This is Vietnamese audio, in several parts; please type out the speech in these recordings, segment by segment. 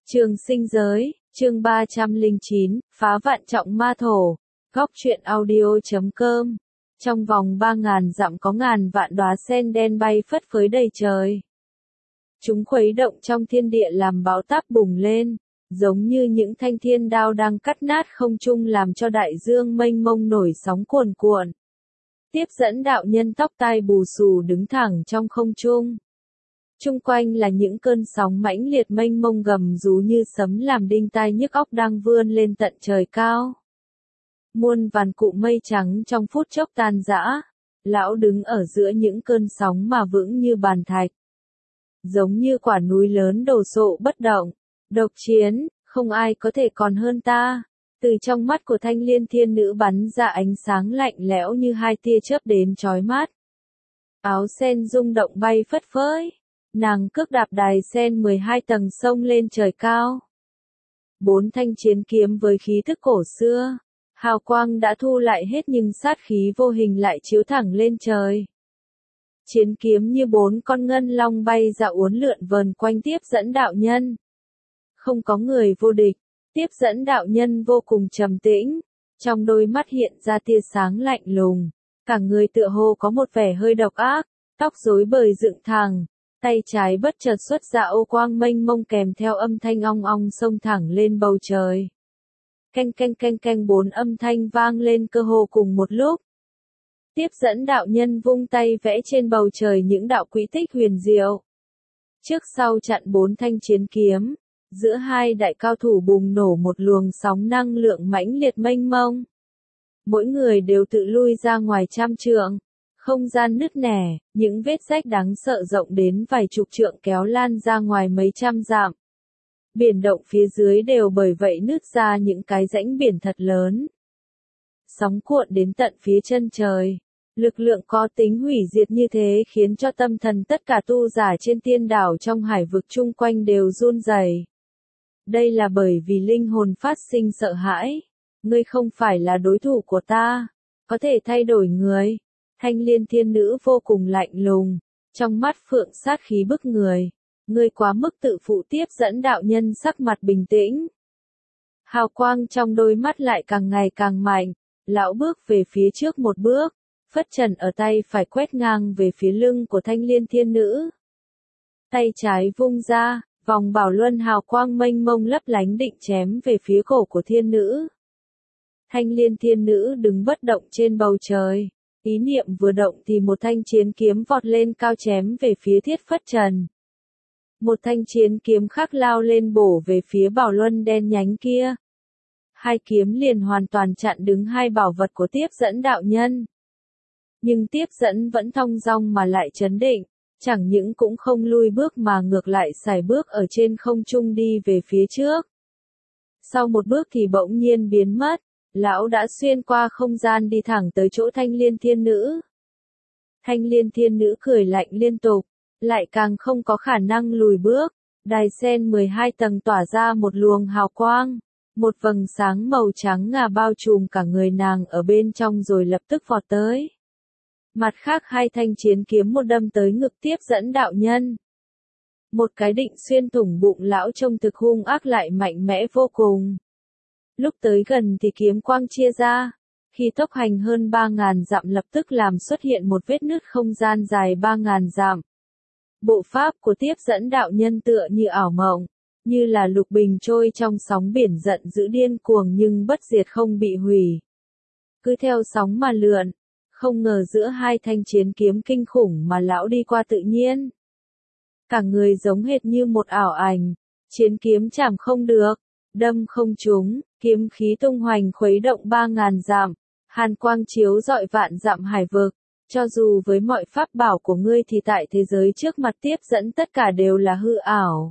Trường sinh giới, chương 309, phá vạn trọng ma thổ, góc truyện audio.com. Trong vòng 3.000 dặm có ngàn vạn đóa sen đen bay phất phới đầy trời. Chúng khuấy động trong thiên địa làm bão táp bùng lên, giống như những thanh thiên đao đang cắt nát không trung làm cho đại dương mênh mông nổi sóng cuồn cuộn. Tiếp dẫn đạo nhân tóc tai bù xù đứng thẳng trong không trung. Chung quanh là những cơn sóng mãnh liệt mênh mông gầm rú như sấm làm đinh tai nhức óc đang vươn lên tận trời cao. Muôn vàn cụm mây trắng trong phút chốc tan rã, lão đứng ở giữa những cơn sóng mà vững như bàn thạch. Giống như quả núi lớn đổ sộ bất động, độc chiến, không ai có thể còn hơn ta. Từ trong mắt của Thanh Liên Thiên Nữ bắn ra ánh sáng lạnh lẽo như hai tia chớp đến chói mắt. Áo sen rung động bay phất phới. Nàng cước đạp đài sen 12 tầng sông lên trời cao. 4 thanh chiến kiếm với khí thức cổ xưa, hào quang đã thu lại hết nhưng sát khí vô hình lại chiếu thẳng lên trời. Chiến kiếm như 4 con ngân long bay ra uốn lượn vờn quanh tiếp dẫn đạo nhân. Không có người vô địch, tiếp dẫn đạo nhân vô cùng trầm tĩnh, trong đôi mắt hiện ra tia sáng lạnh lùng, cả người tựa hồ có một vẻ hơi độc ác, tóc rối bời dựng thẳng. Tay trái bất chợt xuất ra ô quang mênh mông kèm theo âm thanh ong ong xông thẳng lên bầu trời. Canh canh canh canh 4 âm thanh vang lên cơ hồ cùng một lúc. Tiếp dẫn đạo nhân vung tay vẽ trên bầu trời những đạo quỹ tích huyền diệu. Trước sau chặn 4 thanh chiến kiếm, giữa hai đại cao thủ bùng nổ một luồng sóng năng lượng mãnh liệt mênh mông. Mỗi người đều tự lui ra ngoài trăm trượng. Không gian nứt nẻ, những vết rách đáng sợ rộng đến vài chục trượng kéo lan ra ngoài mấy trăm dặm. Biển động phía dưới đều bởi vậy nứt ra những cái rãnh biển thật lớn. Sóng cuộn đến tận phía chân trời. Lực lượng có tính hủy diệt như thế khiến cho tâm thần tất cả tu giả trên tiên đảo trong hải vực chung quanh đều run rẩy. Đây là bởi vì linh hồn phát sinh sợ hãi. Ngươi không phải là đối thủ của ta. Có thể thay đổi người. Thanh Liên Thiên Nữ vô cùng lạnh lùng, trong mắt phượng sát khí bức người. Ngươi quá mức tự phụ. Tiếp dẫn đạo nhân sắc mặt bình tĩnh. Hào quang trong đôi mắt lại càng ngày càng mạnh, lão bước về phía trước một bước, phất trần ở tay phải quét ngang về phía lưng của Thanh Liên Thiên Nữ. Tay trái vung ra, vòng bảo luân hào quang mênh mông lấp lánh định chém về phía cổ của thiên nữ. Thanh Liên Thiên Nữ đứng bất động trên bầu trời. Ý niệm vừa động thì một thanh chiến kiếm vọt lên cao chém về phía thiết phất trần. Một thanh chiến kiếm khác lao lên bổ về phía bảo luân đen nhánh kia. Hai kiếm liền hoàn toàn chặn đứng hai bảo vật của tiếp dẫn đạo nhân. Nhưng tiếp dẫn vẫn thong dong mà lại trấn định, chẳng những cũng không lui bước mà ngược lại sải bước ở trên không trung đi về phía trước. Sau một bước thì bỗng nhiên biến mất. Lão đã xuyên qua không gian đi thẳng tới chỗ Thanh Liên Thiên Nữ. Thanh Liên Thiên Nữ cười lạnh liên tục, lại càng không có khả năng lùi bước. Đài sen 12 tầng tỏa ra một luồng hào quang, một vầng sáng màu trắng ngà bao trùm cả người nàng ở bên trong rồi lập tức vọt tới. Mặt khác hai thanh chiến kiếm một đâm tới ngực tiếp dẫn đạo nhân. Một cái định xuyên thủng bụng lão trông thực hung ác lại mạnh mẽ vô cùng. Lúc tới gần thì kiếm quang chia ra, khi tốc hành hơn 3.000 dặm lập tức làm xuất hiện một vết nứt không gian dài 3.000 dặm. Bộ pháp của tiếp dẫn đạo nhân tựa như ảo mộng, như là lục bình trôi trong sóng biển giận dữ điên cuồng nhưng bất diệt không bị hủy. Cứ theo sóng mà lượn, không ngờ giữa hai thanh chiến kiếm kinh khủng mà lão đi qua tự nhiên. Cả người giống hệt như một ảo ảnh, chiến kiếm chạm không được, đâm không trúng. Kiếm khí tung hoành khuấy động 3.000 dặm, hàn quang chiếu rọi vạn dặm hải vực. Cho dù với mọi pháp bảo của ngươi thì tại thế giới trước mặt tiếp dẫn tất cả đều là hư ảo.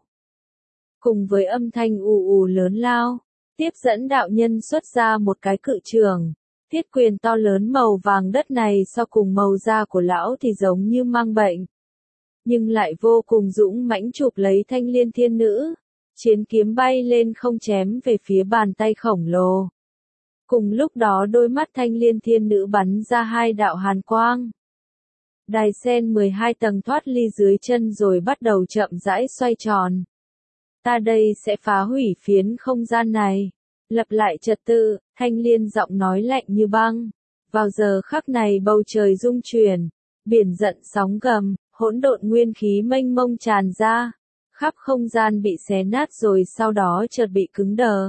Cùng với âm thanh ù ù lớn lao, tiếp dẫn đạo nhân xuất ra một cái cự trường. Thiết quyền to lớn màu vàng đất này so cùng màu da của lão thì giống như mang bệnh. Nhưng lại vô cùng dũng mãnh chụp lấy Thanh Liên Thiên Nữ. Chiến kiếm bay lên không chém về phía bàn tay khổng lồ. Cùng lúc đó đôi mắt Thanh Liên Thiên Nữ bắn ra hai đạo hàn quang. Đài sen 12 tầng thoát ly dưới chân rồi bắt đầu chậm rãi xoay tròn. Ta đây sẽ phá hủy phiến không gian này. Lập lại trật tự, Thanh Liên giọng nói lạnh như băng. Vào giờ khắc này bầu trời rung chuyển, biển giận sóng gầm, hỗn độn nguyên khí mênh mông tràn ra, khắp không gian bị xé nát rồi sau đó chợt bị cứng đờ.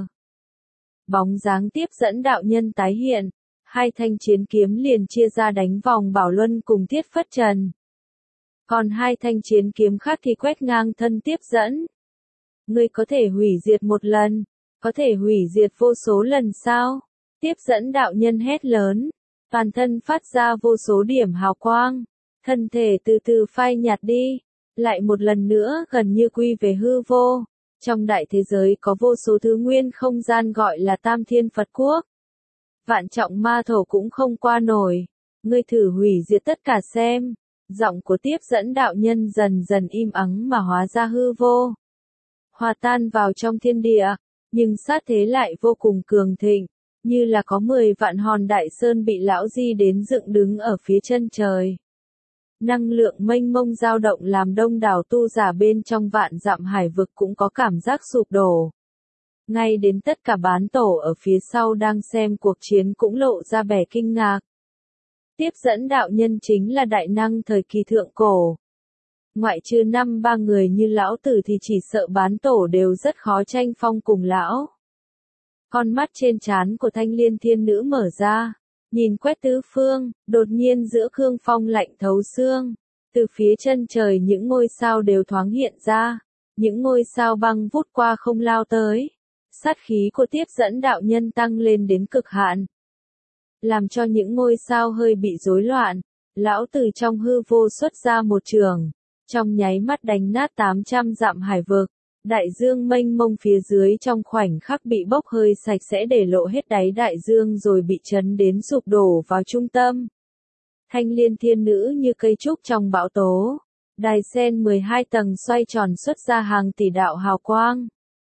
Bóng dáng tiếp dẫn đạo nhân tái hiện, hai thanh chiến kiếm liền chia ra đánh vòng Bảo Luân cùng Thiết Phất Trần. Còn hai thanh chiến kiếm khác thì quét ngang thân tiếp dẫn. Ngươi có thể hủy diệt một lần, có thể hủy diệt vô số lần sao? Tiếp dẫn đạo nhân hét lớn, toàn thân phát ra vô số điểm hào quang, thân thể từ từ phai nhạt đi, lại một lần nữa gần như quy về hư vô. Trong đại thế giới có vô số thứ nguyên không gian gọi là Tam Thiên Phật Quốc. Vạn trọng ma thổ cũng không qua nổi, ngươi thử hủy diệt tất cả xem. Giọng của tiếp dẫn đạo nhân dần dần im ắng mà hóa ra hư vô. Hòa tan vào trong thiên địa, nhưng sát thế lại vô cùng cường thịnh, như là có 10 vạn hòn đại sơn bị lão di đến dựng đứng ở phía chân trời. Năng lượng mênh mông dao động làm đông đảo tu giả bên trong vạn dặm hải vực cũng có cảm giác sụp đổ. Ngay đến tất cả bán tổ ở phía sau đang xem cuộc chiến cũng lộ ra vẻ kinh ngạc. Tiếp dẫn đạo nhân chính là đại năng thời kỳ thượng cổ. Ngoại trừ 5-3 người như lão tử thì chỉ sợ bán tổ đều rất khó tranh phong cùng lão. Con mắt trên trán của Thanh Liên Thiên Nữ mở ra, nhìn quét tứ phương, đột nhiên giữa cương phong lạnh thấu xương. Từ phía chân trời những ngôi sao đều thoáng hiện ra, những ngôi sao băng vút qua không lao tới. Sát khí của tiếp dẫn đạo nhân tăng lên đến cực hạn, làm cho những ngôi sao hơi bị rối loạn. Lão từ trong hư vô xuất ra một trường, trong nháy mắt đánh nát 800 dặm hải vực. Đại dương mênh mông phía dưới trong khoảnh khắc bị bốc hơi sạch sẽ để lộ hết đáy đại dương rồi bị chấn đến sụp đổ vào trung tâm. Thanh Liên Thiên Nữ như cây trúc trong bão tố. Đài sen 12 tầng xoay tròn xuất ra hàng tỷ đạo hào quang.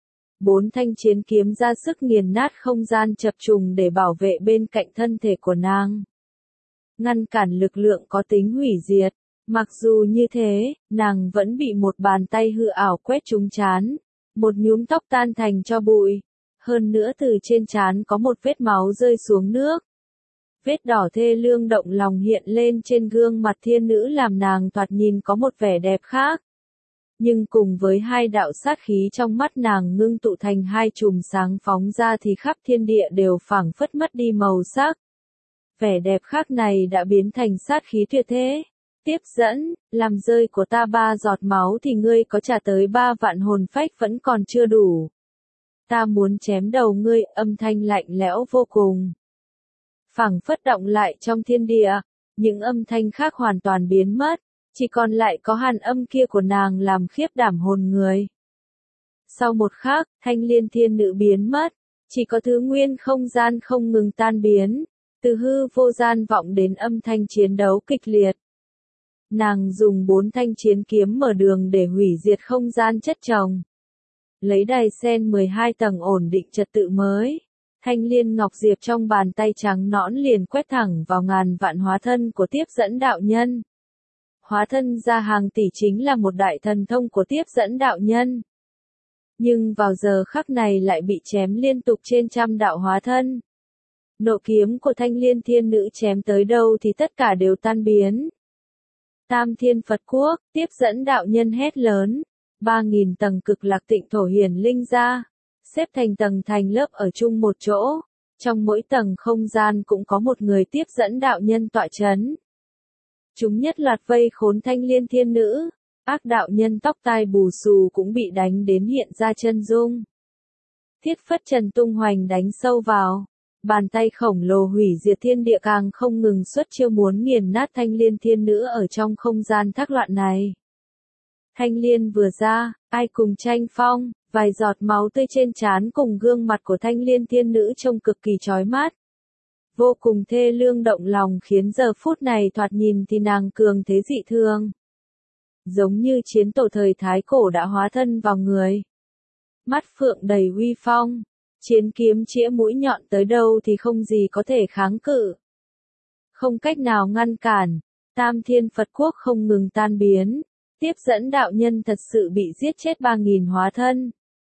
4 thanh chiến kiếm ra sức nghiền nát không gian chập trùng để bảo vệ bên cạnh thân thể của nàng. Ngăn cản lực lượng có tính hủy diệt. Mặc dù như thế, nàng vẫn bị một bàn tay hư ảo quét trúng trán. Một nhúm tóc tan thành tro bụi. Hơn nữa từ trên trán có một vết máu rơi xuống nước. Vết đỏ thê lương động lòng hiện lên trên gương mặt thiên nữ làm nàng thoạt nhìn có một vẻ đẹp khác. Nhưng cùng với hai đạo sát khí trong mắt nàng ngưng tụ thành hai chùm sáng phóng ra thì khắp thiên địa đều phảng phất mất đi màu sắc. Vẻ đẹp khác này đã biến thành sát khí tuyệt thế. Tiếp dẫn, làm rơi của ta 3 giọt máu thì ngươi có trả tới 3 vạn hồn phách vẫn còn chưa đủ. Ta muốn chém đầu ngươi, âm thanh lạnh lẽo vô cùng. Phảng phất động lại trong thiên địa, những âm thanh khác hoàn toàn biến mất, chỉ còn lại có hàn âm kia của nàng làm khiếp đảm hồn người. Sau một khắc, Thanh Liên Thiên Nữ biến mất, chỉ có thứ nguyên không gian không ngừng tan biến, từ hư vô gian vọng đến âm thanh chiến đấu kịch liệt. Nàng dùng 4 thanh chiến kiếm mở đường để hủy diệt không gian chất chồng. Lấy đài sen 12 tầng ổn định trật tự mới. Thanh Liên Ngọc Diệp trong bàn tay trắng nõn liền quét thẳng vào ngàn vạn hóa thân của tiếp dẫn đạo nhân. Hóa thân ra hàng tỷ chính là một đại thần thông của tiếp dẫn đạo nhân. Nhưng vào giờ khắc này lại bị chém liên tục trên trăm đạo hóa thân. Nộ kiếm của Thanh Liên Thiên Nữ chém tới đâu thì tất cả đều tan biến. Tam Thiên Phật Quốc, tiếp dẫn đạo nhân hét lớn. 3.000 tầng cực lạc tịnh thổ hiển linh ra, xếp thành tầng thành lớp ở chung một chỗ. Trong mỗi tầng không gian cũng có một người tiếp dẫn đạo nhân tọa chấn. Chúng nhất loạt vây khốn Thanh Liên Thiên Nữ. Ác đạo nhân tóc tai bù xù cũng bị đánh đến hiện ra chân dung. Thiết Phất Trần tung hoành đánh sâu vào. Bàn tay khổng lồ hủy diệt thiên địa càng không ngừng xuất chiêu muốn nghiền nát Thanh Liên Thiên Nữ ở trong không gian thác loạn này. Thanh Liên vừa ra, ai cùng tranh phong, vài giọt máu tươi trên trán cùng gương mặt của Thanh Liên Thiên Nữ trông cực kỳ chói mắt. Vô cùng thê lương động lòng khiến giờ phút này thoạt nhìn thì nàng cường thế dị thường. Giống như chiến tổ thời Thái Cổ đã hóa thân vào người. Mắt phượng đầy uy phong. Chiến kiếm chĩa mũi nhọn tới đâu thì không gì có thể kháng cự. Không cách nào ngăn cản, Tam Thiên Phật Quốc không ngừng tan biến. Tiếp dẫn đạo nhân thật sự bị giết chết 3.000 hóa thân.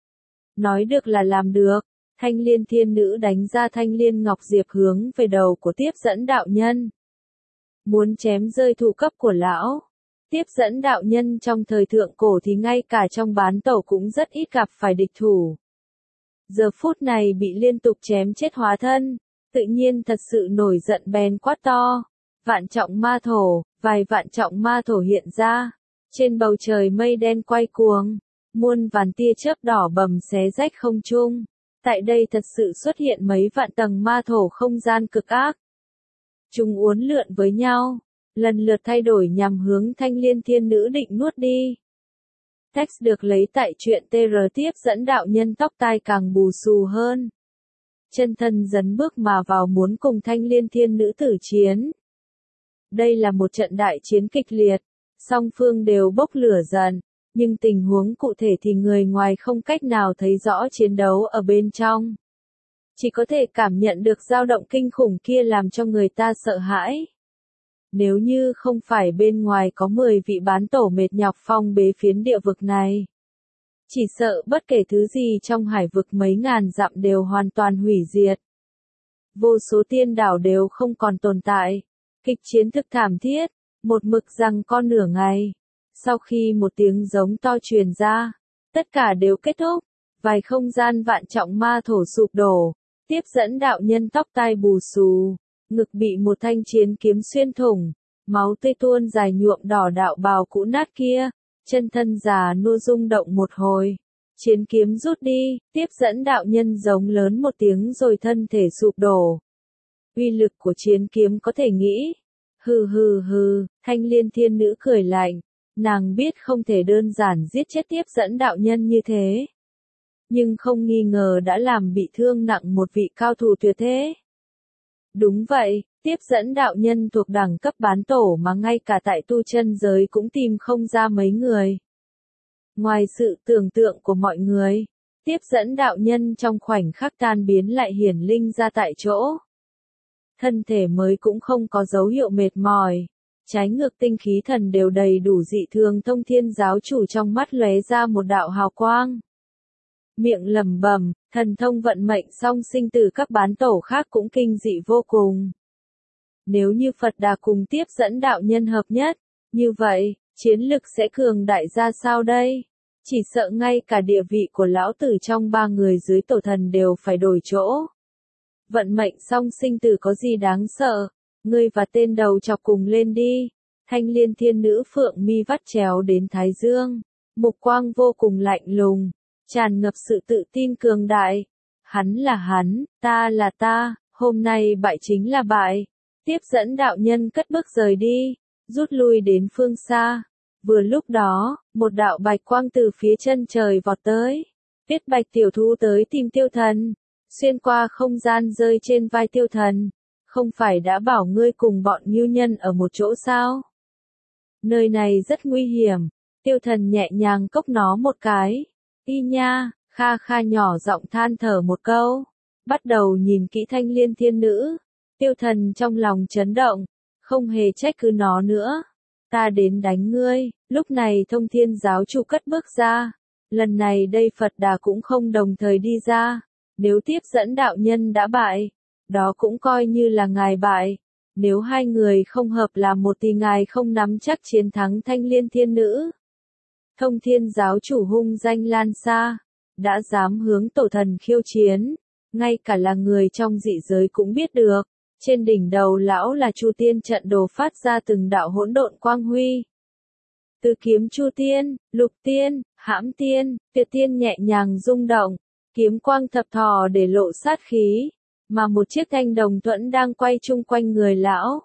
Nói được là làm được. Thanh Liên Thiên Nữ đánh ra Thanh Liên Ngọc Diệp hướng về đầu của Tiếp Dẫn đạo nhân. Muốn chém rơi thủ cấp của lão. Tiếp Dẫn đạo nhân trong thời thượng cổ thì ngay cả trong bán tẩu cũng rất ít gặp phải địch thủ. Giờ phút này bị liên tục chém chết hóa thân, tự nhiên thật sự nổi giận bèn quát to. Vạn trọng ma thổ, vài vạn trọng ma thổ hiện ra. Trên bầu trời mây đen quay cuồng, muôn vàn tia chớp đỏ bầm xé rách không trung. Tại đây thật sự xuất hiện mấy vạn tầng ma thổ không gian cực ác. Chúng uốn lượn với nhau, lần lượt thay đổi nhằm hướng Thanh Liên Thiên Nữ định nuốt đi. Text được lấy tại truyện TR. Tiếp Dẫn đạo nhân tóc tai càng bù xù hơn. Chân thân dấn bước mà vào muốn cùng Thanh Liên Thiên Nữ tử chiến. Đây là một trận đại chiến kịch liệt, song phương đều bốc lửa dần, nhưng tình huống cụ thể thì người ngoài không cách nào thấy rõ chiến đấu ở bên trong. Chỉ có thể cảm nhận được dao động kinh khủng kia làm cho người ta sợ hãi. Nếu như không phải bên ngoài có 10 vị bán tổ mệt nhọc phong bế phiến địa vực này, chỉ sợ bất kể thứ gì trong hải vực mấy ngàn dặm đều hoàn toàn hủy diệt. Vô số tiên đảo đều không còn tồn tại. Kịch chiến thực thảm thiết, một mực giằng co nửa ngày. Sau khi một tiếng giống to truyền ra, tất cả đều kết thúc. Vài không gian vạn trọng ma thổ sụp đổ. Tiếp Dẫn đạo nhân tóc tai bù xù, ngực bị một thanh chiến kiếm xuyên thủng, máu tươi tuôn dài nhuộm đỏ đạo bào cũ nát kia, chân thân già nua rung động một hồi. Chiến kiếm rút đi, Tiếp Dẫn đạo nhân giống lớn một tiếng rồi thân thể sụp đổ. Uy lực của chiến kiếm có thể nghĩ. Hừ hừ hừ, Thanh Liên Thiên Nữ cười lạnh, nàng biết không thể đơn giản giết chết Tiếp Dẫn đạo nhân như thế. Nhưng không nghi ngờ đã làm bị thương nặng một vị cao thủ tuyệt thế. Đúng vậy, Tiếp Dẫn đạo nhân thuộc đẳng cấp bán tổ mà ngay cả tại tu chân giới cũng tìm không ra mấy người. Ngoài sự tưởng tượng của mọi người, Tiếp Dẫn đạo nhân trong khoảnh khắc tan biến lại hiển linh ra tại chỗ. Thân thể mới cũng không có dấu hiệu mệt mỏi. Trái ngược tinh khí thần đều đầy đủ dị thường. Thông Thiên giáo chủ trong mắt lóe ra một đạo hào quang. Miệng lẩm bẩm, thần thông vận mệnh song sinh tử các bán tổ khác cũng kinh dị vô cùng. Nếu như Phật Đà cùng Tiếp Dẫn đạo nhân hợp nhất, như vậy, chiến lực sẽ cường đại ra sao đây? Chỉ sợ ngay cả địa vị của lão tử trong ba người dưới tổ thần đều phải đổi chỗ. Vận mệnh song sinh tử có gì đáng sợ? Ngươi và tên đầu chọc cùng lên đi. Thanh Liên Thiên Nữ phượng mi vắt chéo đến thái dương, mục quang vô cùng lạnh lùng, tràn ngập sự tự tin cường đại. Hắn là hắn, ta là ta, hôm nay bại chính là bại. Tiếp Dẫn đạo nhân cất bước rời đi, rút lui đến phương xa. Vừa lúc đó, một đạo bạch quang từ phía chân trời vọt tới. Viết Bạch tiểu thú tới tìm Tiêu Thần. Xuyên qua không gian rơi trên vai Tiêu Thần. Không phải đã bảo ngươi cùng bọn ngưu nhân ở một chỗ sao? Nơi này rất nguy hiểm. Tiêu Thần nhẹ nhàng cốc nó một cái. Y nha, kha kha nhỏ giọng than thở một câu. Bắt đầu nhìn kỹ Thanh Liên Thiên Nữ. Tiêu Thần trong lòng chấn động. Không hề trách cứ nó nữa. Ta đến đánh ngươi. Lúc này Thông Thiên giáo chủ cất bước ra. Lần này đây Phật Đà cũng không đồng thời đi ra. Nếu Tiếp Dẫn đạo nhân đã bại, đó cũng coi như là ngài bại. Nếu hai người không hợp làm một thì ngài không nắm chắc chiến thắng Thanh Liên Thiên Nữ. Thông Thiên giáo chủ hung danh lan xa, đã dám hướng tổ thần khiêu chiến, ngay cả là người trong dị giới cũng biết được. Trên đỉnh đầu lão là Chu Tiên trận đồ phát ra từng đạo hỗn độn quang huy. Từ kiếm Chu Tiên, Lục Tiên, Hãm Tiên, Tuyệt Tiên nhẹ nhàng rung động, kiếm quang thập thò để lộ sát khí, mà một chiếc thanh đồng thuẫn đang quay chung quanh người lão.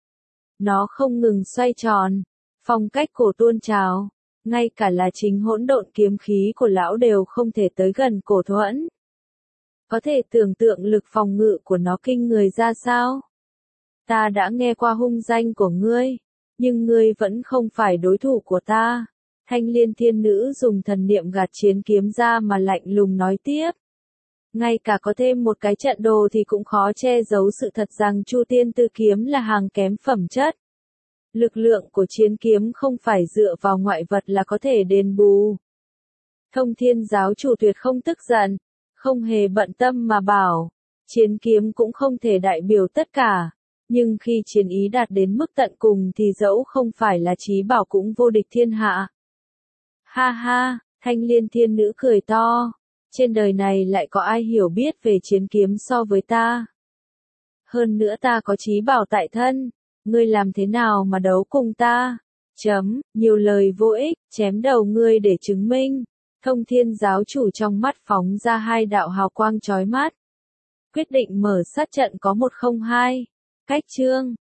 Nó không ngừng xoay tròn, phong cách cổ tuôn trào, ngay cả là chính hỗn độn kiếm khí của lão đều không thể tới gần cổ thuẫn. Có thể tưởng tượng lực phòng ngự của nó kinh người ra sao? Ta đã nghe qua hung danh của ngươi, nhưng ngươi vẫn không phải đối thủ của ta. Thanh Liên Thiên Nữ dùng thần niệm gạt chiến kiếm ra mà lạnh lùng nói tiếp. Ngay cả có thêm một cái trận đồ thì cũng khó che giấu sự thật rằng Chu Tiên Tư kiếm là hàng kém phẩm chất. Lực lượng của chiến kiếm không phải dựa vào ngoại vật là có thể đền bù. Thông Thiên giáo chủ tuyệt không tức giận, không hề bận tâm mà bảo, chiến kiếm cũng không thể đại biểu tất cả, nhưng khi chiến ý đạt đến mức tận cùng thì dẫu không phải là chí bảo cũng vô địch thiên hạ. Ha ha, Thanh Liên Thiên Nữ cười to, trên đời này lại có ai hiểu biết về chiến kiếm so với ta. Hơn nữa ta có chí bảo tại thân, ngươi làm thế nào mà đấu cùng ta? Nhiều lời vô ích, chém đầu ngươi để chứng minh. Thông Thiên giáo chủ trong mắt phóng ra hai đạo hào quang chói mắt. Quyết định mở sát trận có 102. Cách chương